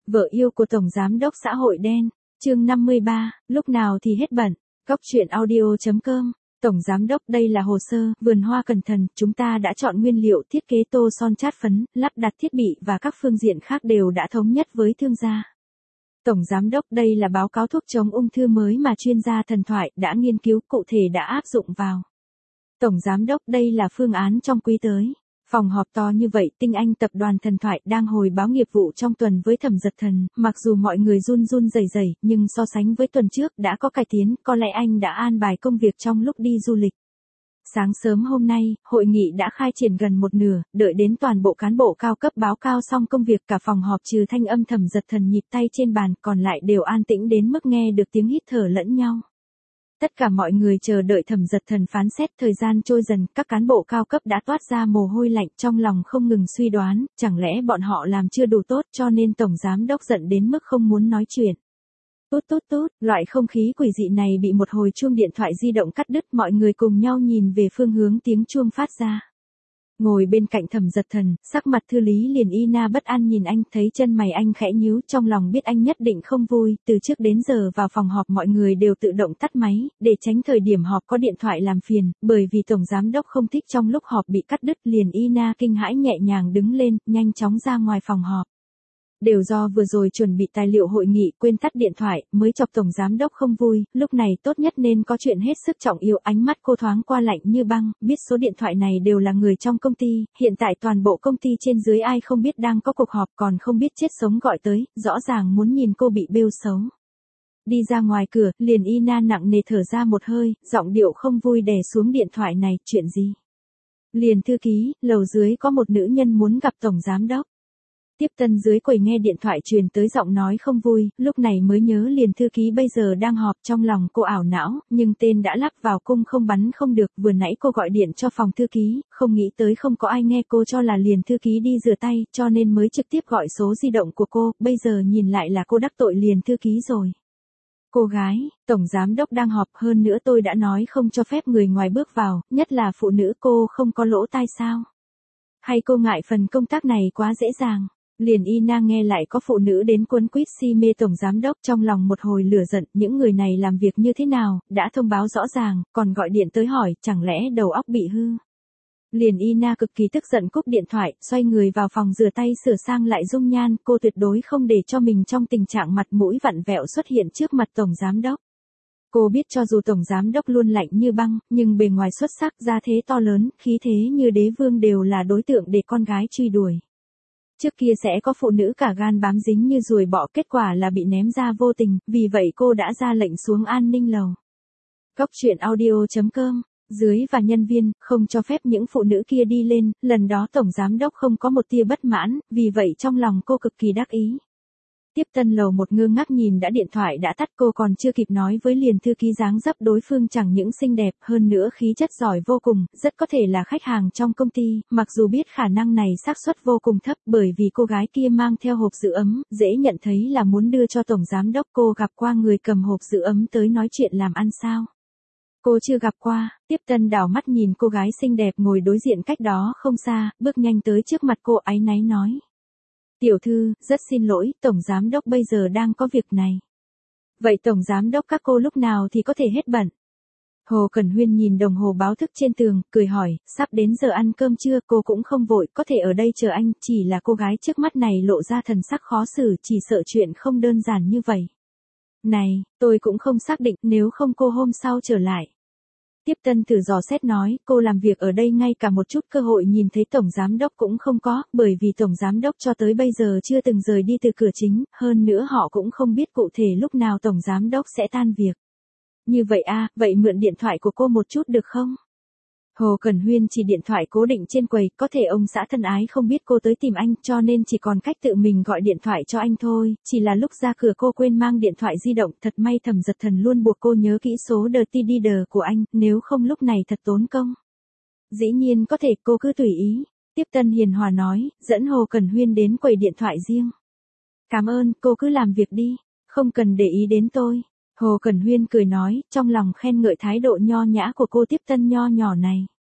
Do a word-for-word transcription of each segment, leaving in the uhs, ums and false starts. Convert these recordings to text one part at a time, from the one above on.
Vợ yêu của Tổng Giám đốc xã hội đen, chương năm mươi ba, lúc nào thì hết bận, góc truyện audio chấm com. Tổng Giám đốc, đây là hồ sơ, vườn hoa cẩn thận, chúng ta đã chọn nguyên liệu, thiết kế tô son chát phấn, lắp đặt thiết bị và các phương diện khác đều đã thống nhất với thương gia. Tổng Giám đốc, đây là báo cáo thuốc chống ung thư mới mà chuyên gia thần thoại đã nghiên cứu, cụ thể đã áp dụng vào. Tổng Giám đốc, đây là phương án trong quý tới. Phòng họp to như vậy, Tinh Anh tập đoàn thần thoại đang hồi báo nghiệp vụ trong tuần với Thẩm Dật Thần, mặc dù mọi người run run rẩy rẩy, nhưng so sánh với tuần trước đã có cải tiến, có lẽ anh đã an bài công việc trong lúc đi du lịch. Sáng sớm hôm nay, hội nghị đã khai triển gần một nửa, đợi đến toàn bộ cán bộ cao cấp báo cáo xong công việc, cả phòng họp trừ thanh âm Thẩm Dật Thần nhịp tay trên bàn, còn lại đều an tĩnh đến mức nghe được tiếng hít thở lẫn nhau. Tất cả mọi người chờ đợi Thẩm Dật Thần phán xét. Thời gian trôi dần, các cán bộ cao cấp đã toát ra mồ hôi lạnh, trong lòng không ngừng suy đoán, chẳng lẽ bọn họ làm chưa đủ tốt cho nên Tổng Giám đốc giận đến mức không muốn nói chuyện. Tút tút tút, loại không khí quỷ dị này bị một hồi chuông điện thoại di động cắt đứt, mọi người cùng nhau nhìn về phương hướng tiếng chuông phát ra. Ngồi bên cạnh Thẩm Dật Thần, sắc mặt Thư Lý liền y na bất an nhìn anh, thấy chân mày anh khẽ nhíu, trong lòng biết anh nhất định không vui, từ trước đến giờ vào phòng họp mọi người đều tự động tắt máy, để tránh thời điểm họp có điện thoại làm phiền, bởi vì Tổng Giám đốc không thích trong lúc họp bị cắt đứt, liền y na kinh hãi nhẹ nhàng đứng lên, nhanh chóng ra ngoài phòng họp. Đều do vừa rồi chuẩn bị tài liệu hội nghị quên tắt điện thoại, mới chọc Tổng Giám đốc không vui, lúc này tốt nhất nên có chuyện hết sức trọng yếu. Ánh mắt cô thoáng qua lạnh như băng, biết số điện thoại này đều là người trong công ty, hiện tại toàn bộ công ty trên dưới ai không biết đang có cuộc họp, còn không biết chết sống gọi tới, rõ ràng muốn nhìn cô bị bêu xấu. Đi ra ngoài cửa, liền y na nặng nề thở ra một hơi, giọng điệu không vui đè xuống điện thoại này, chuyện gì? Liền thư ký, lầu dưới có một nữ nhân muốn gặp Tổng Giám đốc. Tiếp tân dưới quầy nghe điện thoại truyền tới giọng nói không vui, lúc này mới nhớ liền thư ký bây giờ đang họp, trong lòng cô ảo não, nhưng tên đã lắp vào cung không bắn không được, vừa nãy cô gọi điện cho phòng thư ký, không nghĩ tới không có ai nghe, cô cho là liền thư ký đi rửa tay, cho nên mới trực tiếp gọi số di động của cô, bây giờ nhìn lại là cô đắc tội liền thư ký rồi. Cô gái, Tổng Giám đốc đang họp, hơn nữa tôi đã nói không cho phép người ngoài bước vào, nhất là phụ nữ, cô không có lỗ tai sao? Hay cô ngại phần công tác này quá dễ dàng? Liền y na nghe lại có phụ nữ đến quấn quýt si mê Tổng Giám đốc, trong lòng một hồi lửa giận, những người này làm việc như thế nào, đã thông báo rõ ràng, còn gọi điện tới hỏi, chẳng lẽ đầu óc bị hư. Liền y na cực kỳ tức giận cúp điện thoại, xoay người vào phòng rửa tay sửa sang lại dung nhan, cô tuyệt đối không để cho mình trong tình trạng mặt mũi vặn vẹo xuất hiện trước mặt Tổng Giám đốc. Cô biết cho dù Tổng Giám đốc luôn lạnh như băng, nhưng bề ngoài xuất sắc, gia thế to lớn, khí thế như đế vương đều là đối tượng để con gái truy đuổi. Trước kia sẽ có phụ nữ cả gan bám dính như ruồi bọ, kết quả là bị ném ra vô tình, vì vậy cô đã ra lệnh xuống an ninh lầu. Góc truyện audio chấm com, dưới và nhân viên, không cho phép những phụ nữ kia đi lên, lần đó Tổng Giám đốc không có một tia bất mãn, vì vậy trong lòng cô cực kỳ đắc ý. Tiếp tân lầu một ngơ ngác nhìn đã điện thoại đã tắt, cô còn chưa kịp nói với liền thư ký dáng dấp đối phương chẳng những xinh đẹp, hơn nữa khí chất giỏi vô cùng, rất có thể là khách hàng trong công ty, mặc dù biết khả năng này xác suất vô cùng thấp, bởi vì cô gái kia mang theo hộp giữ ấm, dễ nhận thấy là muốn đưa cho Tổng Giám đốc. Cô gặp qua người cầm hộp giữ ấm tới nói chuyện làm ăn sao? Cô chưa gặp qua. Tiếp tân đảo mắt nhìn cô gái xinh đẹp ngồi đối diện cách đó không xa, bước nhanh tới trước mặt cô, áy náy nói. Tiểu thư, rất xin lỗi, Tổng Giám đốc bây giờ đang có việc này. Vậy Tổng Giám đốc các cô lúc nào thì có thể hết bận? Hồ Cẩn Huyên nhìn đồng hồ báo thức trên tường, cười hỏi, sắp đến giờ ăn cơm trưa, cô cũng không vội, có thể ở đây chờ anh, chỉ là cô gái trước mắt này lộ ra thần sắc khó xử, chỉ sợ chuyện không đơn giản như vậy. Này, tôi cũng không xác định, nếu không cô hôm sau trở lại. Tiếp tân thử dò xét nói, cô làm việc ở đây ngay cả một chút cơ hội nhìn thấy Tổng Giám đốc cũng không có, bởi vì Tổng Giám đốc cho tới bây giờ chưa từng rời đi từ cửa chính, hơn nữa họ cũng không biết cụ thể lúc nào Tổng Giám đốc sẽ tan việc. Như vậy à, vậy mượn điện thoại của cô một chút được không? Hồ Cẩn Huyên chỉ điện thoại cố định trên quầy, có thể ông xã thân ái không biết cô tới tìm anh, cho nên chỉ còn cách tự mình gọi điện thoại cho anh thôi, chỉ là lúc ra cửa cô quên mang điện thoại di động, thật may Thẩm Dật Thần luôn buộc cô nhớ kỹ số Dirty Dealer của anh, nếu không lúc này thật tốn công. Dĩ nhiên có thể, cô cứ tùy ý. Tiếp tân hiền hòa nói, dẫn Hồ Cẩn Huyên đến quầy điện thoại riêng. Cảm ơn, cô cứ làm việc đi, không cần để ý đến tôi. Hồ Cẩn Huyên cười nói, trong lòng khen ngợi thái độ nho nhã của cô tiếp tân nho nhỏ này.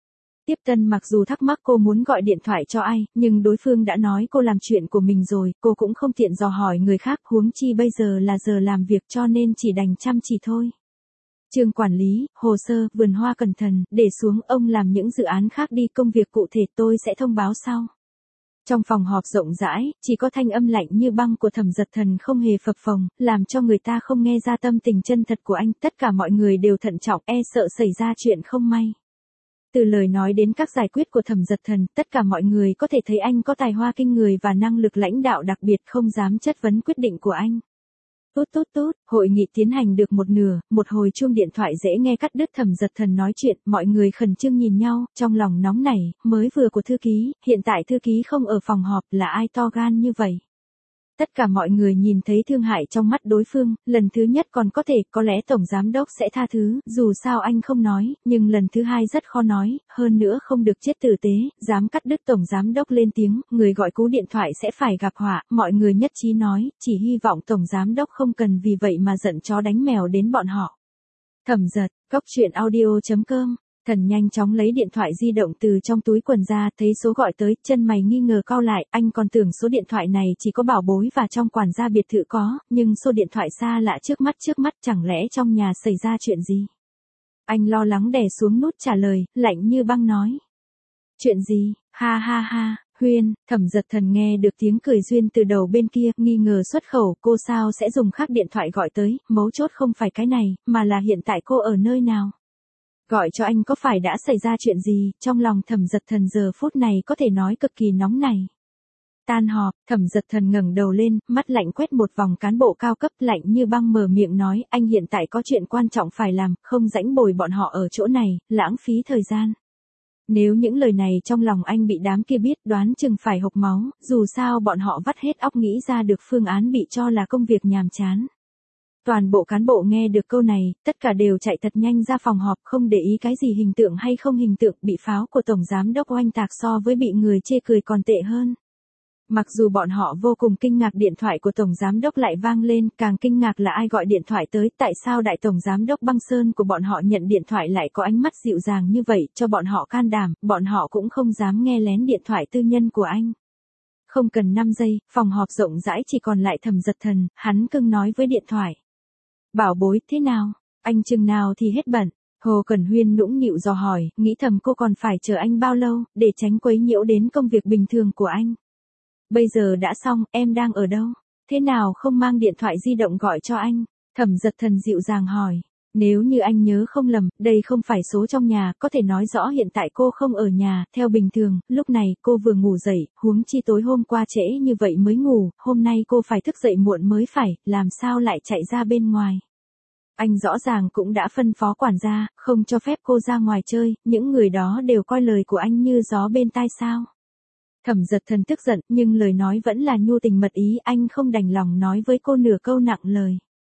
Tiếp Tân mặc dù thắc mắc cô muốn gọi điện thoại cho ai, nhưng đối phương đã nói cô làm chuyện của mình rồi, cô cũng không tiện dò hỏi người khác, huống chi bây giờ là giờ làm việc cho nên chỉ đành chăm chỉ thôi. Trương quản lý, hồ sơ, vườn hoa cẩn thận, để xuống, ông làm những dự án khác đi, công việc cụ thể tôi sẽ thông báo sau. Trong phòng họp rộng rãi, chỉ có thanh âm lạnh như băng của Thẩm Dật Thần không hề phập phồng, làm cho người ta không nghe ra tâm tình chân thật của anh, tất cả mọi người đều thận trọng, e sợ xảy ra chuyện không may. Từ lời nói đến các giải quyết của Thẩm Dật Thần, tất cả mọi người có thể thấy anh có tài hoa kinh người và năng lực lãnh đạo đặc biệt, không dám chất vấn quyết định của anh. Tốt tốt tốt, hội nghị tiến hành được một nửa, một hồi chuông điện thoại dễ nghe cắt đứt Thẩm Dật Thần nói chuyện, mọi người khẩn trương nhìn nhau, trong lòng nóng nảy, mới vừa của thư ký, hiện tại thư ký không ở phòng họp, là ai to gan như vậy? Tất cả mọi người nhìn thấy thương hại trong mắt đối phương, lần thứ nhất còn có thể, có lẽ Tổng Giám Đốc sẽ tha thứ, dù sao anh không nói, nhưng lần thứ hai rất khó nói, hơn nữa không được chết tử tế, dám cắt đứt Tổng Giám Đốc lên tiếng, người gọi cú điện thoại sẽ phải gặp họa, mọi người nhất trí nói, chỉ hy vọng Tổng Giám Đốc không cần vì vậy mà giận chó đánh mèo đến bọn họ. Thẩm Dật, Cốc truyện audio chấm com. Thần nhanh chóng lấy điện thoại di động từ trong túi quần ra, thấy số gọi tới, chân mày nghi ngờ cau lại, anh còn tưởng số điện thoại này chỉ có Bảo Bối và trong quản gia biệt thự có, nhưng số điện thoại xa lạ trước mắt trước mắt, chẳng lẽ trong nhà xảy ra chuyện gì? Anh lo lắng đè xuống nút trả lời, lạnh như băng nói. Chuyện gì, ha ha ha, Huyên, Thẩm Dật Thần nghe được tiếng cười duyên từ đầu bên kia, nghi ngờ xuất khẩu, cô sao sẽ dùng khác điện thoại gọi tới, mấu chốt không phải cái này, mà là hiện tại cô ở nơi nào? Gọi cho anh có phải đã xảy ra chuyện gì, trong lòng Thẩm Dật Thần giờ phút này có thể nói cực kỳ nóng này. Tan họp, Thẩm Dật Thần ngẩng đầu lên, mắt lạnh quét một vòng cán bộ cao cấp, lạnh như băng mở miệng nói, anh hiện tại có chuyện quan trọng phải làm, không rãnh bồi bọn họ ở chỗ này, lãng phí thời gian. Nếu những lời này trong lòng anh bị đám kia biết, đoán chừng phải hộc máu, dù sao bọn họ vắt hết óc nghĩ ra được phương án bị cho là công việc nhàm chán. Toàn bộ cán bộ nghe được câu này, tất cả đều chạy thật nhanh ra phòng họp, không để ý cái gì hình tượng hay không hình tượng, bị pháo của Tổng Giám Đốc oanh tạc so với bị người chê cười còn tệ hơn. Mặc dù bọn họ vô cùng kinh ngạc, điện thoại của Tổng Giám Đốc lại vang lên, càng kinh ngạc là ai gọi điện thoại tới, tại sao Đại Tổng Giám Đốc Băng Sơn của bọn họ nhận điện thoại lại có ánh mắt dịu dàng như vậy, cho bọn họ can đảm, bọn họ cũng không dám nghe lén điện thoại tư nhân của anh. Không cần năm giây, phòng họp rộng rãi chỉ còn lại Thẩm Dật Thần, hắn cưng nói với điện thoại. Bảo Bối, thế nào? Anh chừng nào thì hết bận? Hồ Cẩn Huyên nũng nịu dò hỏi, nghĩ thầm cô còn phải chờ anh bao lâu, để tránh quấy nhiễu đến công việc bình thường của anh. Bây giờ đã xong, em đang ở đâu? Thế nào không mang điện thoại di động gọi cho anh? Thẩm Dật Thần dịu dàng hỏi. Nếu như anh nhớ không lầm, đây không phải số trong nhà, có thể nói rõ hiện tại cô không ở nhà, theo bình thường, lúc này cô vừa ngủ dậy, huống chi tối hôm qua trễ như vậy mới ngủ, hôm nay cô phải thức dậy muộn mới phải, làm sao lại chạy ra bên ngoài. Anh rõ ràng cũng đã phân phó quản gia, không cho phép cô ra ngoài chơi, những người đó đều coi lời của anh như gió bên tai sao. Thẩm Dật Thần tức giận, nhưng lời nói vẫn là nhu tình mật ý, anh không đành lòng nói với cô nửa câu nặng lời.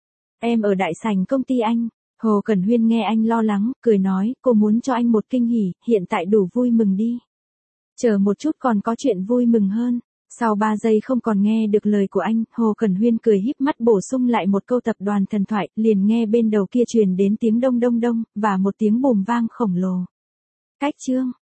Em ở đại sảnh công ty anh. Hồ Cẩn Huyên nghe anh lo lắng, cười nói, cô muốn cho anh một kinh hỉ, hiện tại đủ vui mừng đi. Chờ một chút còn có chuyện vui mừng hơn. Sau ba giây không còn nghe được lời của anh, Hồ Cẩn Huyên cười híp mắt bổ sung lại một câu tập đoàn thần thoại, liền nghe bên đầu kia truyền đến tiếng đông đông đông, và một tiếng bùm vang khổng lồ. Cách chương.